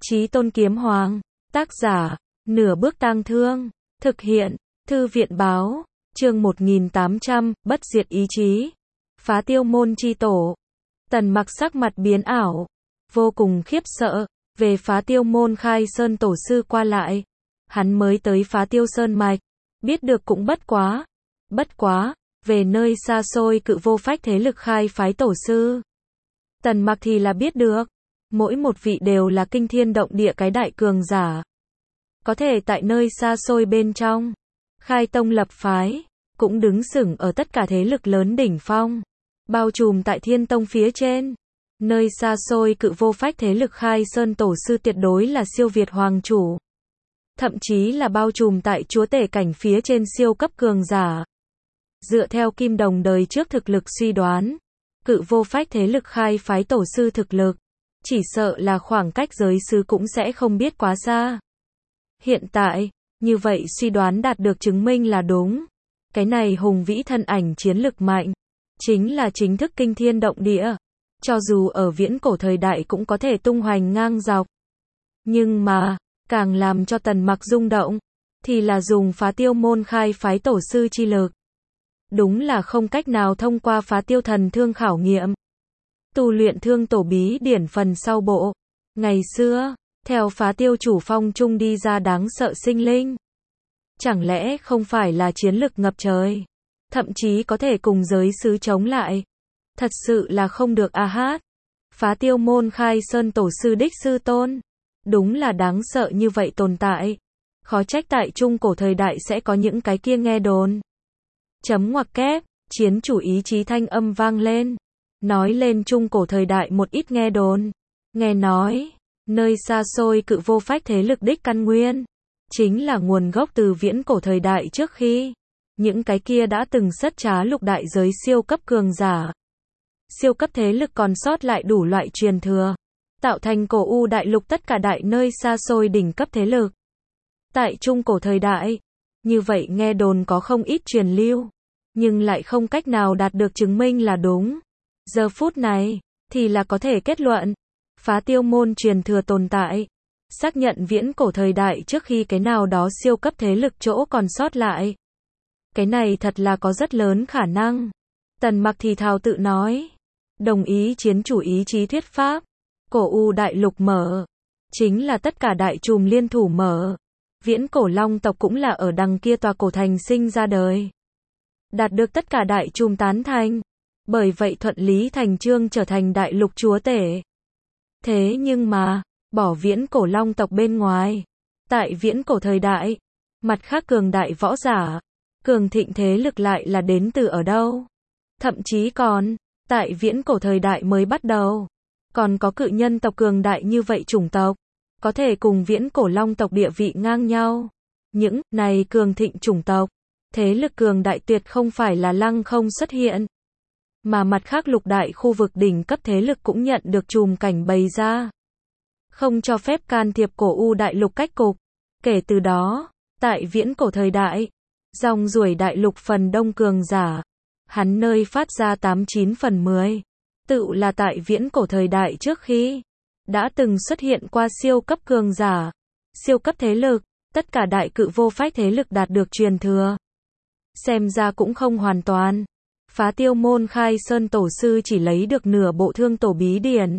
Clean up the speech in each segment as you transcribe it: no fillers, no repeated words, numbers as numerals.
Chí Tôn Kiếm Hoàng, tác giả, Nửa Bước Tang Thương, thực hiện, Thư viện Báo, chương 1800, bất diệt ý chí, phá tiêu môn chi tổ. Tần Mặc sắc mặt biến ảo, vô cùng khiếp sợ, về phá tiêu môn khai sơn tổ sư qua lại. Hắn mới tới phá tiêu sơn mạch, biết được cũng bất quá, về nơi xa xôi cự vô phách thế lực khai phái tổ sư. Tần Mặc thì là biết được, mỗi một vị đều là kinh thiên động địa cái đại cường giả. Có thể tại nơi xa xôi bên trong, khai tông lập phái, cũng đứng sừng ở tất cả thế lực lớn đỉnh phong, bao trùm tại thiên tông phía trên. Nơi xa xôi cự vô phách thế lực khai sơn tổ sư tuyệt đối là siêu việt hoàng chủ. Thậm chí là bao trùm tại chúa tể cảnh phía trên siêu cấp cường giả. Dựa theo Kim Đồng đời trước thực lực suy đoán, cự vô phách thế lực khai phái tổ sư thực lực, chỉ sợ là khoảng cách giới xứ cũng sẽ không biết quá xa. Hiện tại, như vậy suy đoán đạt được chứng minh là đúng. Cái này hùng vĩ thân ảnh chiến lực mạnh, chính là chính thức kinh thiên động địa. Cho dù ở viễn cổ thời đại cũng có thể tung hoành ngang dọc. Nhưng mà, càng làm cho Tần Mặc rung động, thì là dùng phá tiêu môn khai phái tổ sư chi lực. Đúng là không cách nào thông qua phá tiêu thần thương khảo nghiệm. Tu luyện thương tổ bí điển phần sau bộ. Ngày xưa, theo phá tiêu chủ phong trung đi ra đáng sợ sinh linh. Chẳng lẽ không phải là chiến lực ngập trời, thậm chí có thể cùng giới xứ chống lại. Thật sự là không được a hát. Phá tiêu môn khai sơn tổ sư đích sư tôn, đúng là đáng sợ như vậy tồn tại. Khó trách tại trung cổ thời đại sẽ có những cái kia nghe đồn. Chấm ngoặc kép, chiến chủ ý chí thanh âm vang lên. Nói lên trung cổ thời đại một ít nghe đồn. Nghe nói, nơi xa xôi cự vô phách thế lực đích căn nguyên, chính là nguồn gốc từ viễn cổ thời đại trước khi. Những cái kia đã từng sất trá lục đại giới siêu cấp cường giả. Siêu cấp thế lực còn sót lại đủ loại truyền thừa, tạo thành cổ u đại lục tất cả đại nơi xa xôi đỉnh cấp thế lực. Tại trung cổ thời đại, như vậy nghe đồn có không ít truyền lưu, nhưng lại không cách nào đạt được chứng minh là đúng. Giờ phút này, thì là có thể kết luận, phá tiêu môn truyền thừa tồn tại, xác nhận viễn cổ thời đại trước khi cái nào đó siêu cấp thế lực chỗ còn sót lại. Cái này thật là có rất lớn khả năng. Tần Mặc thì thào tự nói, đồng ý chiến chủ ý chí thuyết pháp. Cổ u đại lục mở, chính là tất cả đại trùm liên thủ mở. Viễn cổ long tộc cũng là ở đằng kia tòa cổ thành sinh ra đời. Đạt được tất cả đại trùm tán thành. Bởi vậy thuận lý thành chương trở thành đại lục chúa tể. Thế nhưng mà, bỏ viễn cổ long tộc bên ngoài. Tại viễn cổ thời đại, mặt khác cường đại võ giả, cường thịnh thế lực lại là đến từ ở đâu? Thậm chí còn, tại viễn cổ thời đại mới bắt đầu, còn có cự nhân tộc cường đại như vậy chủng tộc, có thể cùng viễn cổ long tộc địa vị ngang nhau. Những này cường thịnh chủng tộc, thế lực cường đại tuyệt không phải là lăng không xuất hiện, mà mặt khác lục đại khu vực đỉnh cấp thế lực cũng nhận được chùm cảnh bày ra, không cho phép can thiệp cổ u đại lục cách cục. Kể từ đó, tại viễn cổ thời đại, dòng ruổi đại lục phần đông cường giả, hắn nơi phát ra 89 phần 10, tự là tại viễn cổ thời đại trước khi, đã từng xuất hiện qua siêu cấp cường giả, siêu cấp thế lực, tất cả đại cự vô phách thế lực đạt được truyền thừa. Xem ra cũng không hoàn toàn. Phá tiêu môn khai sơn tổ sư chỉ lấy được nửa bộ thương tổ bí điển.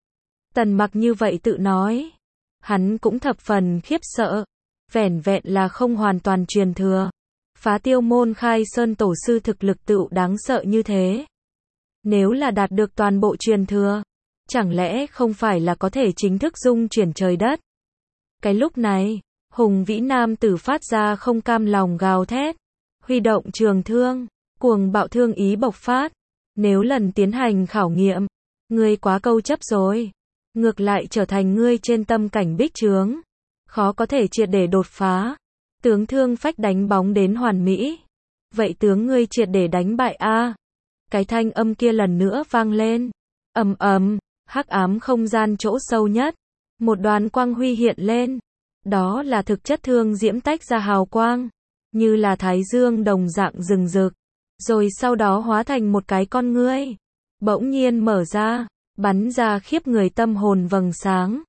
Tần Mặc như vậy tự nói. Hắn cũng thập phần khiếp sợ. Vẻn vẹn là không hoàn toàn truyền thừa. Phá tiêu môn khai sơn tổ sư thực lực tựu đáng sợ như thế. Nếu là đạt được toàn bộ truyền thừa, chẳng lẽ không phải là có thể chính thức dung chuyển trời đất? Cái lúc này, hùng vĩ nam tử phát ra không cam lòng gào thét, huy động trường thương, cuồng bạo thương ý bộc phát. Nếu lần tiến hành khảo nghiệm, ngươi quá câu chấp rồi, ngược lại trở thành ngươi trên tâm cảnh bích trướng, khó có thể triệt để đột phá. Tướng thương phách đánh bóng đến hoàn mỹ. Vậy tướng ngươi triệt để đánh bại a? Cái thanh âm kia lần nữa vang lên. Ầm ầm, hắc ám không gian chỗ sâu nhất, một đoàn quang huy hiện lên. Đó là thực chất thương diễm tách ra hào quang, như là thái dương đồng dạng rừng rực, rồi sau đó hóa thành một cái con ngươi, bỗng nhiên mở ra, bắn ra khiếp người tâm hồn vầng sáng.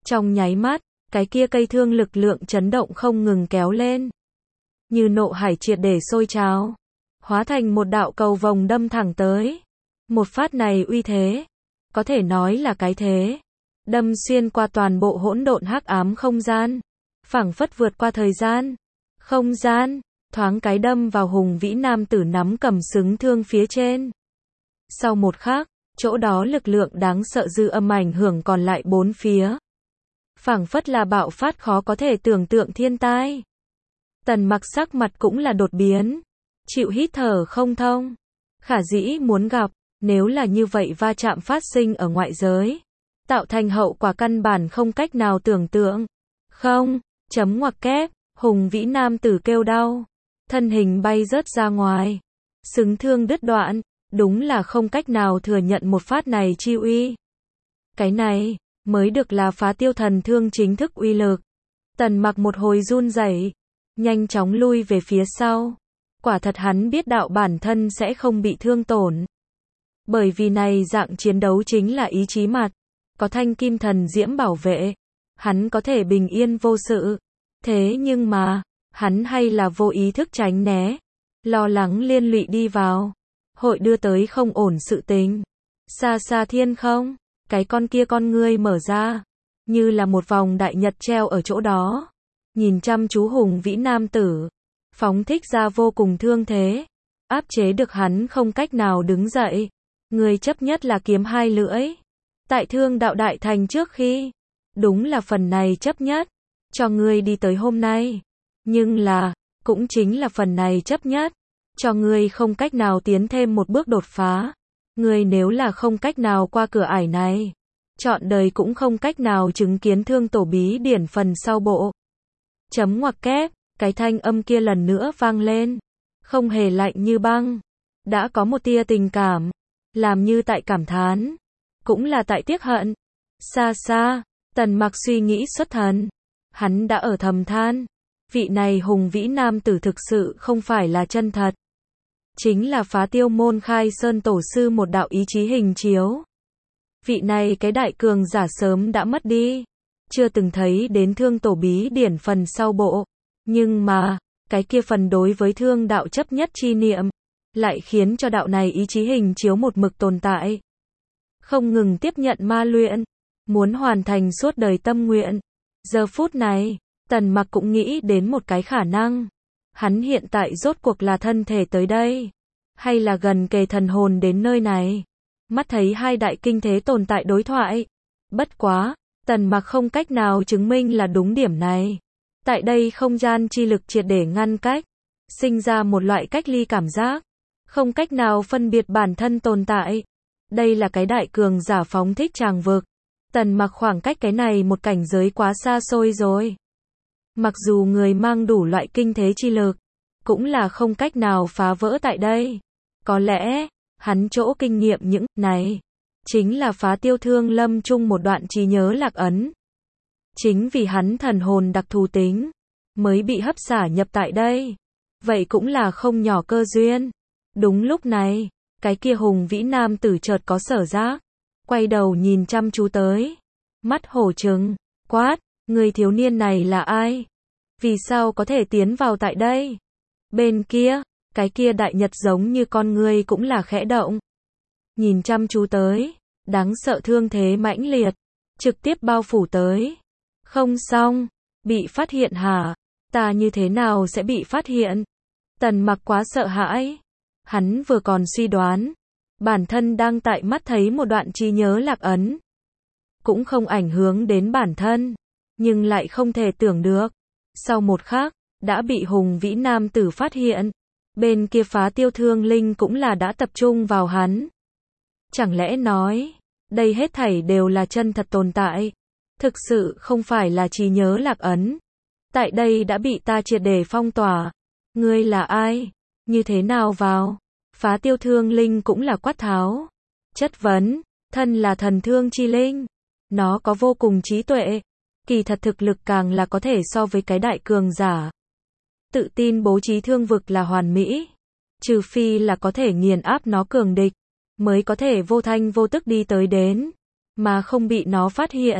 Trong nháy mắt, cái kia cây thương lực lượng chấn động không ngừng kéo lên. Như nộ hải triệt để sôi trào. Hóa thành một đạo cầu vồng đâm thẳng tới. Một phát này uy thế. Có thể nói là cái thế. Đâm xuyên qua toàn bộ hỗn độn hắc ám không gian. Phảng phất vượt qua thời gian. Không gian. Thoáng cái đâm vào hùng vĩ nam tử nắm cầm xứng thương phía trên. Sau một khắc, chỗ đó lực lượng đáng sợ dư âm ảnh hưởng còn lại bốn phía. Phảng phất là bạo phát khó có thể tưởng tượng thiên tai. Tần Mặc sắc mặt cũng là đột biến. Chịu hít thở không thông. Khả dĩ muốn gặp, nếu là như vậy va chạm phát sinh ở ngoại giới. Tạo thành hậu quả căn bản không cách nào tưởng tượng. Không, chấm ngoặc kép, hùng vĩ nam tử kêu đau. Thân hình bay rớt ra ngoài. Xứng thương đứt đoạn, đúng là không cách nào thừa nhận một phát này chi uy. Cái này, mới được là phá tiêu thần thương chính thức uy lực. Tần Mặc một hồi run rẩy, nhanh chóng lui về phía sau. Quả thật hắn biết đạo bản thân sẽ không bị thương tổn. Bởi vì này dạng chiến đấu chính là ý chí mặt. Có thanh kim thần diễm bảo vệ. Hắn có thể bình yên vô sự. Thế nhưng mà, hắn hay là vô ý thức tránh né. Lo lắng liên lụy đi vào. Hội đưa tới không ổn sự tình. Xa xa thiên không, cái con kia con ngươi mở ra. Như là một vòng đại nhật treo ở chỗ đó. Nhìn chăm chú hùng vĩ nam tử. Phóng thích ra vô cùng thương thế. Áp chế được hắn không cách nào đứng dậy. Người chấp nhất là kiếm hai lưỡi. Tại thương đạo đại thành trước khi. Đúng là phần này chấp nhất. Cho ngươi đi tới hôm nay. Nhưng là, cũng chính là phần này chấp nhất. Cho ngươi không cách nào tiến thêm một bước đột phá. Ngươi nếu là không cách nào qua cửa ải này. Trọn đời cũng không cách nào chứng kiến thương tổ bí điển phần sau bộ. Chấm ngoặc kép, cái thanh âm kia lần nữa vang lên. Không hề lạnh như băng. Đã có một tia tình cảm. Làm như tại cảm thán. Cũng là tại tiếc hận. Xa xa, Tần Mặc suy nghĩ xuất thần. Hắn đã ở thầm than. Vị này hùng vĩ nam tử thực sự không phải là chân thật. Chính là phá tiêu môn khai sơn tổ sư một đạo ý chí hình chiếu. Vị này cái đại cường giả sớm đã mất đi. Chưa từng thấy đến thương tổ bí điển phần sau bộ. Nhưng mà, cái kia phần đối với thương đạo chấp nhất chi niệm. Lại khiến cho đạo này ý chí hình chiếu một mực tồn tại. Không ngừng tiếp nhận ma luyện. Muốn hoàn thành suốt đời tâm nguyện. Giờ phút này, Tần Mặc cũng nghĩ đến một cái khả năng. Hắn hiện tại rốt cuộc là thân thể tới đây. Hay là gần kề thần hồn đến nơi này. Mắt thấy hai đại kinh thế tồn tại đối thoại. Bất quá, Tần Mặc không cách nào chứng minh là đúng điểm này. Tại đây không gian chi lực triệt để ngăn cách. Sinh ra một loại cách ly cảm giác. Không cách nào phân biệt bản thân tồn tại. Đây là cái đại cường giả phóng thích tràng vực. Tần Mặc khoảng cách cái này một cảnh giới quá xa xôi rồi. Mặc dù người mang đủ loại kinh thế chi lực, cũng là không cách nào phá vỡ tại đây. Có lẽ, hắn chỗ kinh nghiệm những này, chính là phá tiêu thương lâm chung một đoạn trí nhớ lạc ấn. Chính vì hắn thần hồn đặc thù tính, mới bị hấp xả nhập tại đây. Vậy cũng là không nhỏ cơ duyên. Đúng lúc này, cái kia hùng vĩ nam tử chợt có sở giác. Quay đầu nhìn chăm chú tới. Mắt hổ trừng, quát, người thiếu niên này là ai? Vì sao có thể tiến vào tại đây? Bên kia, cái kia đại nhật giống như con người cũng là khẽ động. Nhìn chăm chú tới, đáng sợ thương thế mãnh liệt, trực tiếp bao phủ tới. Không xong, bị phát hiện hả? Ta như thế nào sẽ bị phát hiện? Tần Mặc quá sợ hãi. Hắn vừa còn suy đoán, bản thân đang tại mắt thấy một đoạn trí nhớ lạc ấn. Cũng không ảnh hưởng đến bản thân, nhưng lại không thể tưởng được. Sau một khắc, đã bị hùng vĩ nam tử phát hiện. Bên kia phá tiêu thương linh cũng là đã tập trung vào hắn. Chẳng lẽ nói, đây hết thảy đều là chân thật tồn tại. Thực sự không phải là trí nhớ lạc ấn. Tại đây đã bị ta triệt để phong tỏa. Ngươi là ai? Như thế nào vào? Phá tiêu thương linh cũng là quát tháo. Chất vấn, thân là thần thương chi linh. Nó có vô cùng trí tuệ. Kỳ thật thực lực càng là có thể so với cái đại cường giả. Tự tin bố trí thương vực là hoàn mỹ. Trừ phi là có thể nghiền áp nó cường địch. Mới có thể vô thanh vô tức đi tới đến. Mà không bị nó phát hiện.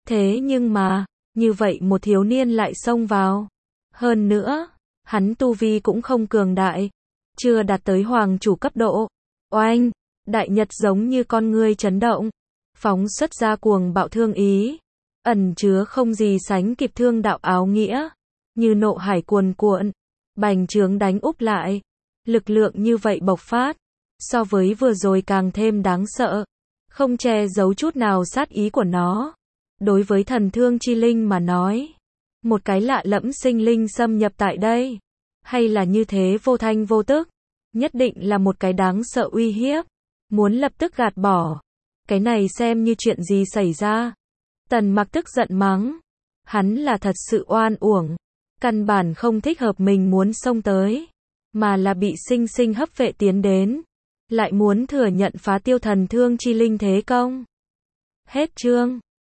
Thế nhưng mà, như vậy một thiếu niên lại xông vào. Hơn nữa, hắn tu vi cũng không cường đại, chưa đạt tới hoàng chủ cấp độ. Oanh, đại nhật giống như con ngươi chấn động, phóng xuất ra cuồng bạo thương ý, ẩn chứa không gì sánh kịp thương đạo áo nghĩa, như nộ hải cuồn cuộn, bành trướng đánh úp lại. Lực lượng như vậy bộc phát, so với vừa rồi càng thêm đáng sợ, không che giấu chút nào sát ý của nó. Đối với thần thương chi linh mà nói, một cái lạ lẫm sinh linh xâm nhập tại đây, hay là như thế vô thanh vô tức, nhất định là một cái đáng sợ uy hiếp, muốn lập tức gạt bỏ. Cái này xem như chuyện gì xảy ra? Tần Mặc tức giận mắng, hắn là thật sự oan uổng, căn bản không thích hợp mình muốn xông tới, mà là bị sinh sinh hấp vệ tiến đến, lại muốn thừa nhận phá tiêu thần thương chi linh thế công. Hết chương.